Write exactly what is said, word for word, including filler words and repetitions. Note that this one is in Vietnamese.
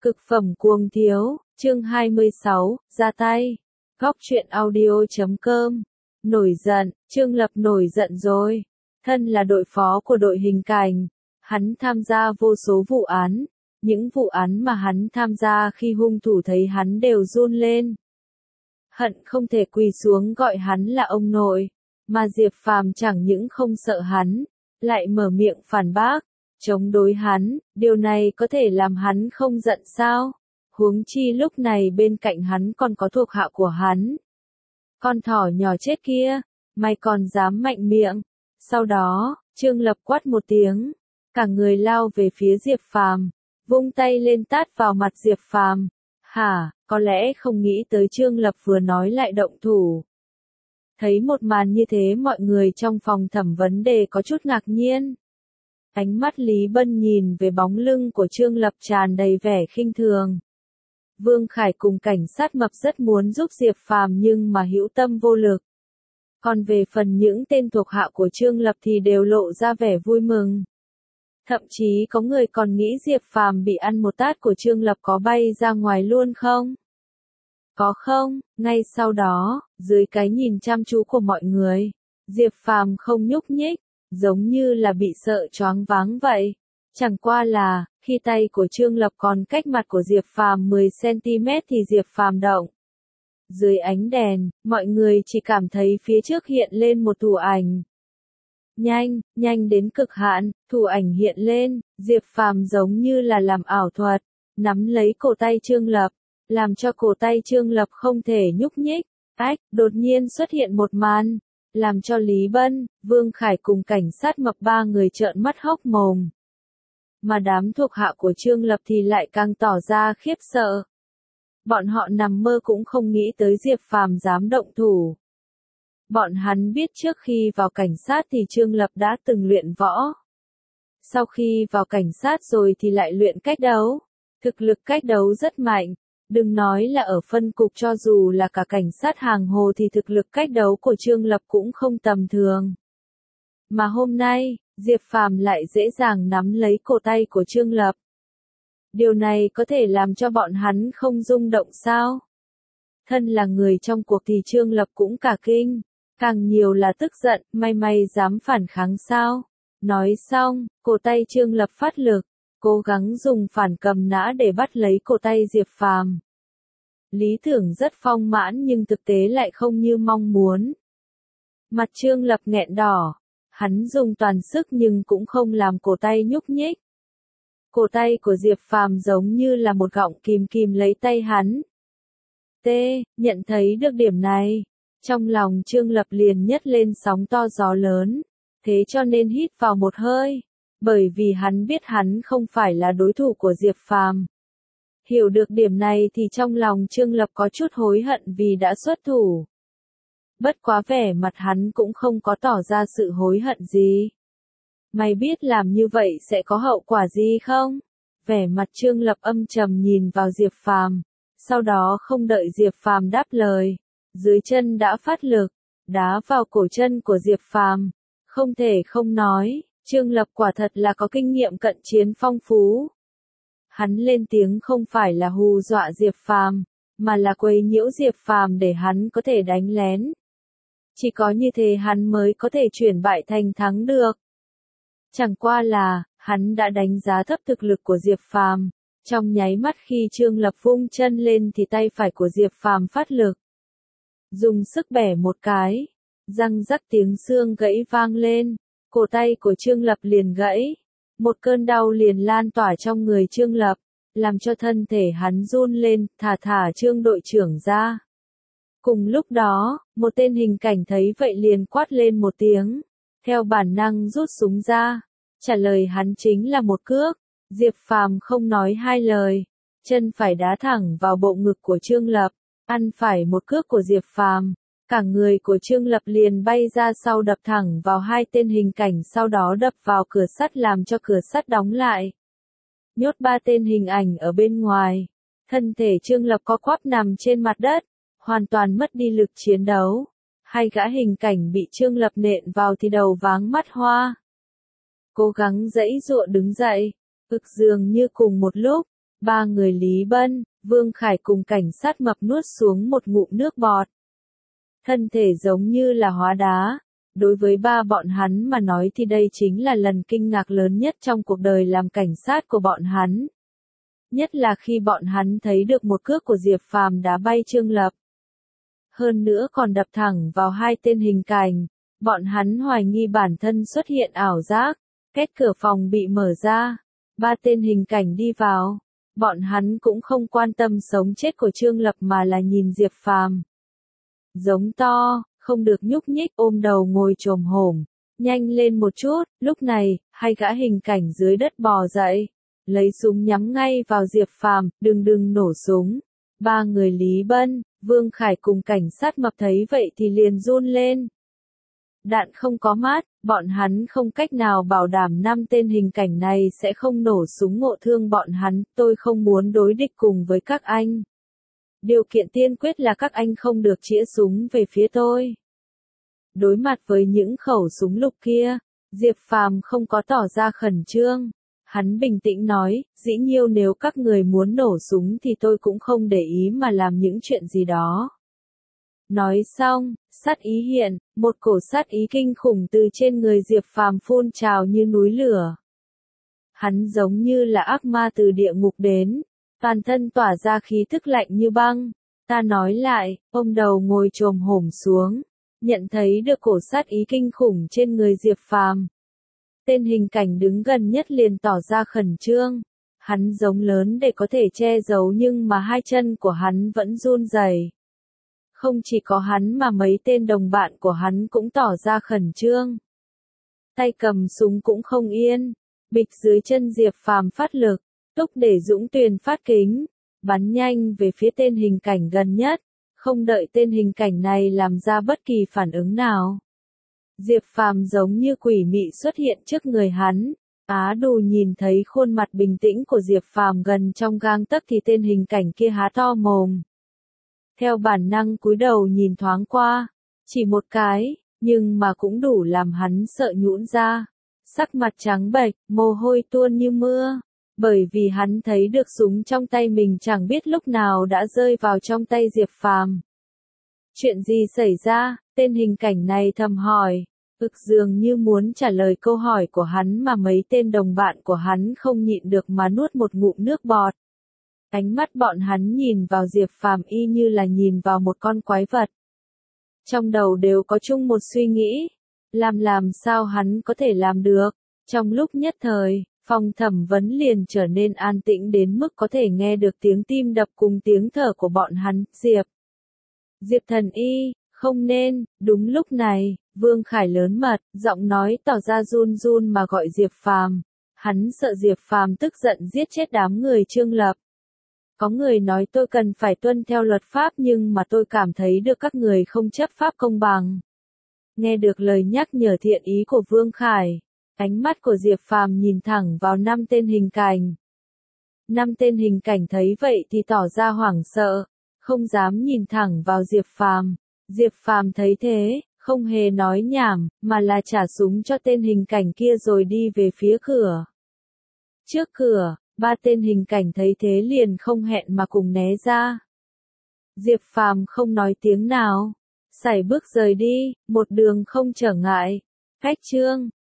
Cực phẩm cuồng thiếu, chương hai mươi sáu, ra tay. Góc truyện audio chấm com. Nổi giận, Trương Lập nổi giận rồi. Thân là đội phó của đội hình cảnh, hắn tham gia vô số vụ án. Những vụ án mà hắn tham gia khi hung thủ thấy hắn đều run lên. Hận không thể quỳ xuống gọi hắn là ông nội. Mà Diệp Phàm chẳng những không sợ hắn, lại mở miệng phản bác, chống đối hắn, điều này có thể làm hắn không giận sao? Huống chi lúc này bên cạnh hắn còn có thuộc hạ của hắn. Con thỏ nhỏ chết kia, mày còn dám mạnh miệng. Sau đó, Trương Lập quát một tiếng, cả người lao về phía Diệp Phàm, vung tay lên tát vào mặt Diệp Phàm. Hả, có lẽ không nghĩ tới Trương Lập vừa nói lại động thủ. Thấy một màn như thế mọi người trong phòng thẩm vấn đề có chút ngạc nhiên. Ánh mắt Lý Bân nhìn về bóng lưng của Trương Lập tràn đầy vẻ khinh thường. Vương Khải cùng cảnh sát mập rất muốn giúp Diệp Phàm nhưng mà hữu tâm vô lực. Còn về phần những tên thuộc hạ của Trương Lập thì đều lộ ra vẻ vui mừng. Thậm chí có người còn nghĩ Diệp Phàm bị ăn một tát của Trương Lập có bay ra ngoài luôn không? Có không? Ngay sau đó, dưới cái nhìn chăm chú của mọi người, Diệp Phàm không nhúc nhích, giống như là bị sợ choáng váng vậy. Chẳng qua là, khi tay của Trương Lập còn cách mặt của Diệp Phàm mười xăng-ti-mét thì Diệp Phàm động. Dưới ánh đèn, mọi người chỉ cảm thấy phía trước hiện lên một thủ ảnh. Nhanh, nhanh đến cực hạn, thủ ảnh hiện lên, Diệp Phàm giống như là làm ảo thuật, nắm lấy cổ tay Trương Lập, làm cho cổ tay Trương Lập không thể nhúc nhích. Ách, đột nhiên xuất hiện một màn, làm cho Lý Bân, Vương Khải cùng cảnh sát mập ba người trợn mắt hốc mồm. Mà đám thuộc hạ của Trương Lập thì lại càng tỏ ra khiếp sợ. Bọn họ nằm mơ cũng không nghĩ tới Diệp Phàm dám động thủ. Bọn hắn biết trước khi vào cảnh sát thì Trương Lập đã từng luyện võ. Sau khi vào cảnh sát rồi thì lại luyện cách đấu. Thực lực cách đấu rất mạnh. Đừng nói là ở phân cục, cho dù là cả cảnh sát hàng hồ thì thực lực cách đấu của Trương Lập cũng không tầm thường. Mà hôm nay, Diệp Phàm lại dễ dàng nắm lấy cổ tay của Trương Lập. Điều này có thể làm cho bọn hắn không rung động sao? Thân là người trong cuộc thì Trương Lập cũng cả kinh, càng nhiều là tức giận, may may dám phản kháng sao? Nói xong, cổ tay Trương Lập phát lực, cố gắng dùng phản cầm nã để bắt lấy cổ tay Diệp Phàm. Lý tưởng rất phong mãn nhưng thực tế lại không như mong muốn. Mặt Trương Lập nghẹn đỏ, hắn dùng toàn sức nhưng cũng không làm cổ tay nhúc nhích. Cổ tay của Diệp Phàm giống như là một gọng kìm kìm lấy tay hắn. T, nhận thấy được điểm này, trong lòng Trương Lập liền nhấc lên sóng to gió lớn, thế cho nên hít vào một hơi. Bởi vì hắn biết hắn không phải là đối thủ của Diệp Phàm. Hiểu được điểm này thì trong lòng Trương Lập có chút hối hận vì đã xuất thủ. Bất quá vẻ mặt hắn cũng không có tỏ ra sự hối hận gì. Mày biết làm như vậy sẽ có hậu quả gì không? Vẻ mặt Trương Lập âm trầm nhìn vào Diệp Phàm, sau đó không đợi Diệp Phàm đáp lời, dưới chân đã phát lực, đá vào cổ chân của Diệp Phàm. Không thể không nói, Trương Lập quả thật là có kinh nghiệm cận chiến phong phú. Hắn lên tiếng không phải là hù dọa Diệp Phàm, mà là quấy nhiễu Diệp Phàm để hắn có thể đánh lén. Chỉ có như thế hắn mới có thể chuyển bại thành thắng được. Chẳng qua là, hắn đã đánh giá thấp thực lực của Diệp Phàm. Trong nháy mắt khi Trương Lập vung chân lên thì tay phải của Diệp Phàm phát lực. Dùng sức bẻ một cái, răng rắc tiếng xương gãy vang lên. Cổ tay của Trương Lập liền gãy, một cơn đau liền lan tỏa trong người Trương Lập, làm cho thân thể hắn run lên, thả thả Trương đội trưởng ra. Cùng lúc đó, một tên hình cảnh thấy vậy liền quát lên một tiếng, theo bản năng rút súng ra, trả lời hắn chính là một cước. Diệp Phàm không nói hai lời, chân phải đá thẳng vào bộ ngực của Trương Lập, ăn phải một cước của Diệp Phàm. Cả người của Trương Lập liền bay ra sau đập thẳng vào hai tên hình cảnh, sau đó đập vào cửa sắt làm cho cửa sắt đóng lại. Nhốt ba tên hình ảnh ở bên ngoài. Thân thể Trương Lập co quắp nằm trên mặt đất, hoàn toàn mất đi lực chiến đấu. Hai gã hình cảnh bị Trương Lập nện vào thì đầu váng mắt hoa. Cố gắng giãy giụa đứng dậy, ực dường như cùng một lúc, Ba người Lý Bân, Vương Khải cùng cảnh sát mập nuốt xuống một ngụm nước bọt. Thân thể giống như là hóa đá. Đối với ba bọn hắn mà nói thì đây chính là lần kinh ngạc lớn nhất trong cuộc đời làm cảnh sát của bọn hắn. Nhất là khi bọn hắn thấy được một cước của Diệp Phàm đá bay Trương Lập. Hơn nữa còn đập thẳng vào hai tên hình cảnh, bọn hắn hoài nghi bản thân xuất hiện ảo giác, két cửa phòng bị mở ra, ba tên hình cảnh đi vào, bọn hắn cũng không quan tâm sống chết của Trương Lập mà là nhìn Diệp Phàm. Giống to, không được nhúc nhích ôm đầu ngồi chồm hổm, nhanh lên một chút, lúc này, hai gã hình cảnh dưới đất bò dậy, lấy súng nhắm ngay vào Diệp Phàm, đừng đừng nổ súng. Ba người Lý Bân, Vương Khải cùng cảnh sát mập thấy vậy thì liền run lên. Đạn không có mát, bọn hắn không cách nào bảo đảm năm tên hình cảnh này sẽ không nổ súng ngộ thương bọn hắn, tôi không muốn đối địch cùng với các anh. Điều kiện tiên quyết là các anh không được chĩa súng về phía tôi. Đối mặt với những khẩu súng lục kia, Diệp Phàm không có tỏ ra khẩn trương. Hắn bình tĩnh nói, dĩ nhiêu nếu các người muốn nổ súng thì tôi cũng không để ý mà làm những chuyện gì đó. Nói xong, sát ý hiện, một cổ sát ý kinh khủng từ trên người Diệp Phàm phun trào như núi lửa. Hắn giống như là ác ma từ địa ngục đến, toàn thân tỏa ra khí thức lạnh như băng. Ta nói lại, ôm đầu ngồi chồm hổm xuống, nhận thấy được cổ sát ý kinh khủng trên người Diệp Phàm. Tên hình cảnh đứng gần nhất liền tỏ ra khẩn trương. Hắn giống lớn để có thể che giấu nhưng mà hai chân của hắn vẫn run rẩy. Không chỉ có hắn mà mấy tên đồng bạn của hắn cũng tỏ ra khẩn trương. Tay cầm súng cũng không yên. Bịch dưới chân Diệp Phàm phát lực, Túc để Dũng Tuyền phát kính, bắn nhanh về phía tên hình cảnh gần nhất, không đợi tên hình cảnh này làm ra bất kỳ phản ứng nào. Diệp Phàm giống như quỷ mị xuất hiện trước người hắn. Á Đù nhìn thấy khuôn mặt bình tĩnh của Diệp Phàm gần trong gang tấc thì tên hình cảnh kia há to mồm. Theo bản năng cúi đầu nhìn thoáng qua, chỉ một cái, nhưng mà cũng đủ làm hắn sợ nhũn ra. Sắc mặt trắng bệch, mồ hôi tuôn như mưa, bởi vì hắn thấy được súng trong tay mình chẳng biết lúc nào đã rơi vào trong tay Diệp Phàm. Chuyện gì xảy ra? Tên hình cảnh này thầm hỏi. Ực dường như muốn trả lời câu hỏi của hắn mà mấy tên đồng bạn của hắn không nhịn được mà nuốt một ngụm nước bọt. Ánh mắt bọn hắn nhìn vào Diệp Phàm y như là nhìn vào một con quái vật. Trong đầu đều có chung một suy nghĩ. Làm làm sao hắn có thể làm được? Trong lúc nhất thời, phòng thẩm vấn liền trở nên an tĩnh đến mức có thể nghe được tiếng tim đập cùng tiếng thở của bọn hắn. Diệp. Diệp thần y, không nên. Đúng lúc này, Vương Khải lớn mật, giọng nói tỏ ra run run mà gọi Diệp Phàm. Hắn sợ Diệp Phàm tức giận giết chết đám người Trương Lập. Có người nói tôi cần phải tuân theo luật pháp nhưng mà tôi cảm thấy được các người không chấp pháp công bằng. Nghe được lời nhắc nhở thiện ý của Vương Khải, ánh mắt của Diệp Phàm nhìn thẳng vào năm tên hình cảnh. Năm tên hình cảnh thấy vậy thì tỏ ra hoảng sợ, không dám nhìn thẳng vào Diệp Phàm. Diệp Phàm thấy thế, không hề nói nhảm, mà là trả súng cho tên hình cảnh kia rồi đi về phía cửa. Trước cửa, ba tên hình cảnh thấy thế liền không hẹn mà cùng né ra. Diệp Phàm không nói tiếng nào, sải bước rời đi, một đường không trở ngại. Khách trương,